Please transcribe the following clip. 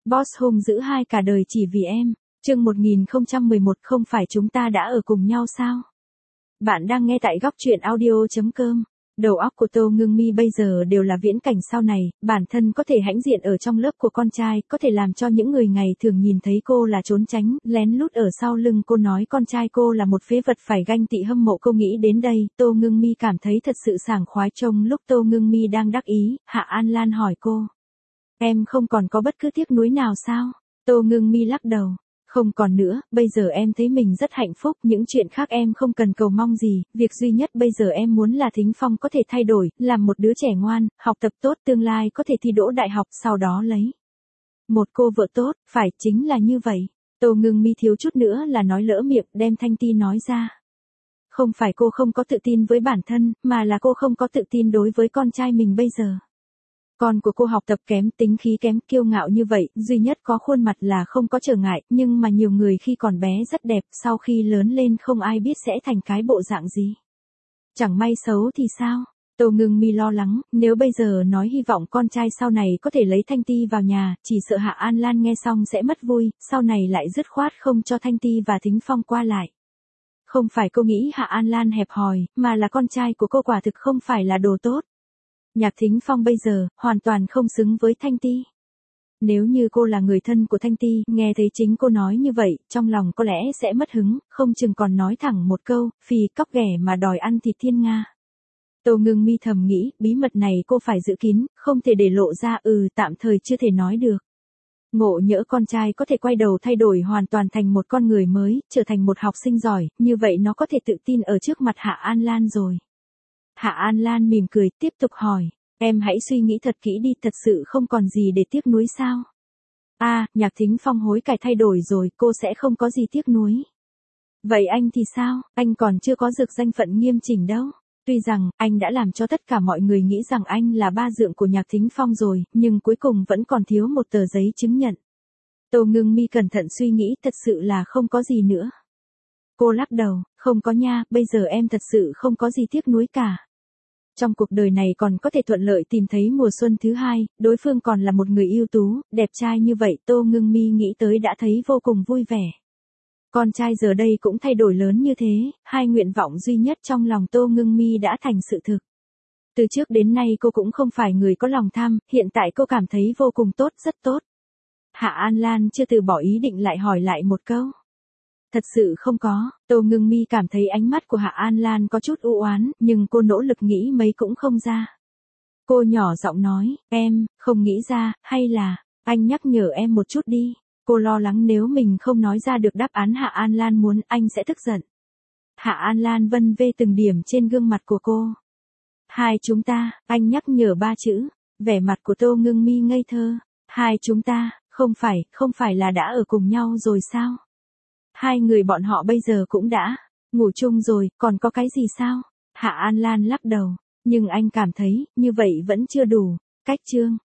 Boss hung dữ hai cả đời chỉ vì em. Chương 1011 không phải chúng ta đã ở cùng nhau sao? Bạn đang nghe tại góc truyện audio.com. Đầu óc của Tô Ngưng Mi bây giờ đều là viễn cảnh sau này, bản thân có thể hãnh diện ở trong lớp của con trai, có thể làm cho những người ngày thường nhìn thấy cô là trốn tránh, lén lút ở sau lưng cô nói con trai cô là một phế vật phải ganh tị hâm mộ. Cô nghĩ đến đây, Tô Ngưng Mi cảm thấy thật sự sảng khoái. Trong lúc Tô Ngưng Mi đang đắc ý, Hạ An Lan hỏi cô. Em không còn có bất cứ tiếc nuối nào sao? Tô Ngưng Mi lắc đầu. Không còn nữa, bây giờ em thấy mình rất hạnh phúc, những chuyện khác em không cần cầu mong gì, việc duy nhất bây giờ em muốn là Thính Phong có thể thay đổi, làm một đứa trẻ ngoan, học tập tốt, tương lai có thể thi đỗ đại học, sau đó lấy một cô vợ tốt, phải, chính là như vậy. Tô Ngưng Mi thiếu chút nữa là nói lỡ miệng, đem Thanh Ti nói ra. Không phải cô không có tự tin với bản thân, mà là cô không có tự tin đối với con trai mình bây giờ. Con của cô học tập kém, tính khí kém, kiêu ngạo như vậy, duy nhất có khuôn mặt là không có trở ngại, nhưng mà nhiều người khi còn bé rất đẹp, sau khi lớn lên không ai biết sẽ thành cái bộ dạng gì. Chẳng may xấu thì sao? Tô Ngưng Mi lo lắng, nếu bây giờ nói hy vọng con trai sau này có thể lấy Thanh Ti vào nhà, chỉ sợ Hạ An Lan nghe xong sẽ mất vui, sau này lại dứt khoát không cho Thanh Ti và Thính Phong qua lại. Không phải cô nghĩ Hạ An Lan hẹp hòi, mà là con trai của cô quả thực không phải là đồ tốt. Nhạc Thính Phong bây giờ, hoàn toàn không xứng với Thanh Ti. Nếu như cô là người thân của Thanh Ti, nghe thấy chính cô nói như vậy, trong lòng có lẽ sẽ mất hứng, không chừng còn nói thẳng một câu, phì cóc ghẻ mà đòi ăn thịt thiên nga. Tô Ngưng Mi thầm nghĩ, bí mật này cô phải giữ kín, không thể để lộ ra, tạm thời chưa thể nói được. Ngộ nhỡ con trai có thể quay đầu thay đổi hoàn toàn thành một con người mới, trở thành một học sinh giỏi, như vậy nó có thể tự tin ở trước mặt Hạ An Lan rồi. Hạ An Lan mỉm cười, tiếp tục hỏi, em hãy suy nghĩ thật kỹ đi, thật sự không còn gì để tiếc nuối sao? Nhạc Thính Phong hối cải thay đổi rồi, cô sẽ không có gì tiếc nuối. Vậy anh thì sao, anh còn chưa có dược danh phận nghiêm chỉnh đâu. Tuy rằng, anh đã làm cho tất cả mọi người nghĩ rằng anh là ba dượng của Nhạc Thính Phong rồi, nhưng cuối cùng vẫn còn thiếu một tờ giấy chứng nhận. Tô Ngưng Mi cẩn thận suy nghĩ, thật sự là không có gì nữa. Cô lắc đầu, không có nha, bây giờ em thật sự không có gì tiếc nuối cả. Trong cuộc đời này còn có thể thuận lợi tìm thấy mùa xuân thứ hai, đối phương còn là một người ưu tú, đẹp trai như vậy, Tô Ngưng Mi nghĩ tới đã thấy vô cùng vui vẻ. Con trai giờ đây cũng thay đổi lớn như thế, hai nguyện vọng duy nhất trong lòng Tô Ngưng Mi đã thành sự thực. Từ trước đến nay cô cũng không phải người có lòng tham, hiện tại cô cảm thấy vô cùng tốt, rất tốt. Hạ An Lan chưa từ bỏ ý định lại hỏi lại một câu. Thật sự không có, Tô Ngưng Mi cảm thấy ánh mắt của Hạ An Lan có chút u oán, nhưng cô nỗ lực nghĩ mấy cũng không ra. Cô nhỏ giọng nói, em, không nghĩ ra, hay là, anh nhắc nhở em một chút đi. Cô lo lắng nếu mình không nói ra được đáp án Hạ An Lan muốn, anh sẽ tức giận. Hạ An Lan vân vê từng điểm trên gương mặt của cô. Hai chúng ta, anh nhắc nhở ba chữ, vẻ mặt của Tô Ngưng Mi ngây thơ. Hai chúng ta, không phải là đã ở cùng nhau rồi sao? Hai người bọn họ bây giờ cũng đã ngủ chung rồi, còn có cái gì sao? Hạ An Lan lắc đầu, nhưng anh cảm thấy, như vậy vẫn chưa đủ. Cách chương